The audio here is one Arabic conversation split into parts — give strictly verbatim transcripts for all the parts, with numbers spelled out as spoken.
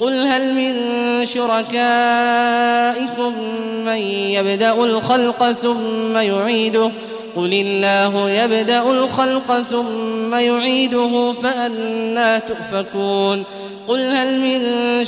قل هل من شركائكم من يبدأ الخلق ثم يعيده قل الله يبدأ الخلق ثم يعيده فأنى تؤفكون قل هل من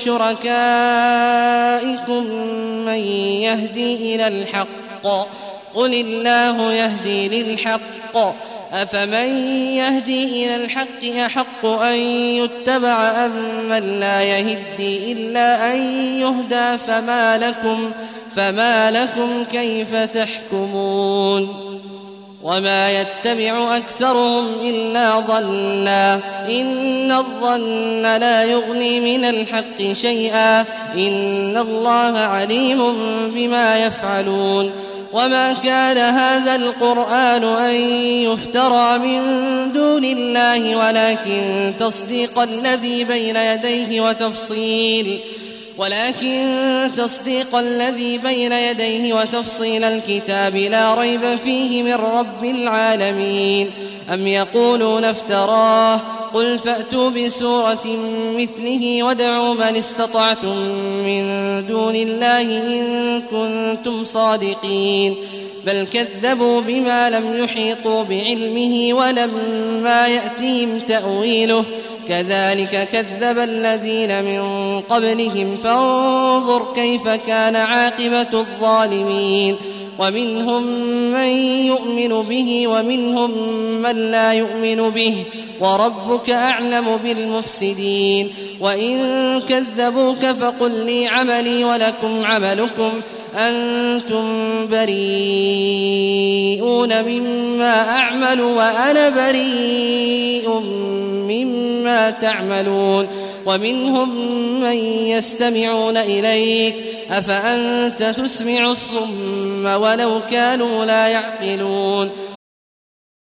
شركائكم من يهدي إلى الحق قل الله يهدي للحق أفمن يهدي إلى الحق أحق أن يتبع أم من لا يهدي إلا أن يهدى فما لكم, فما لكم كيف تحكمون وما يتبع أكثرهم إلا ظنا إن الظن لا يغني من الحق شيئا إن الله عليم بما يفعلون وما كان هذا القرآن أن يفترى من دون الله ولكن تصديق الذي بين يديه وتفصيل ولكن تصديق الذي بين يديه وتفصيل الكتاب لا ريب فيه من رب العالمين أم يقولون افتراه قل فأتوا بسورة مثله وادعوا من استطعتم من دون الله إن كنتم صادقين بل كذبوا بما لم يحيطوا بعلمه ولما يأتهم تأويله كذلك كذب الذين من قبلهم فانظر كيف كان عاقبة الظالمين ومنهم من يؤمن به ومنهم من لا يؤمن به وربك أعلم بالمفسدين وإن كذبوك فقل لي عملي ولكم عملكم أنتم بريئون مما أعمل وأنا بريء مما تعملون ومنهم من يستمعون إليك أفأنت تسمع الصم ولو كانوا لا يعقلون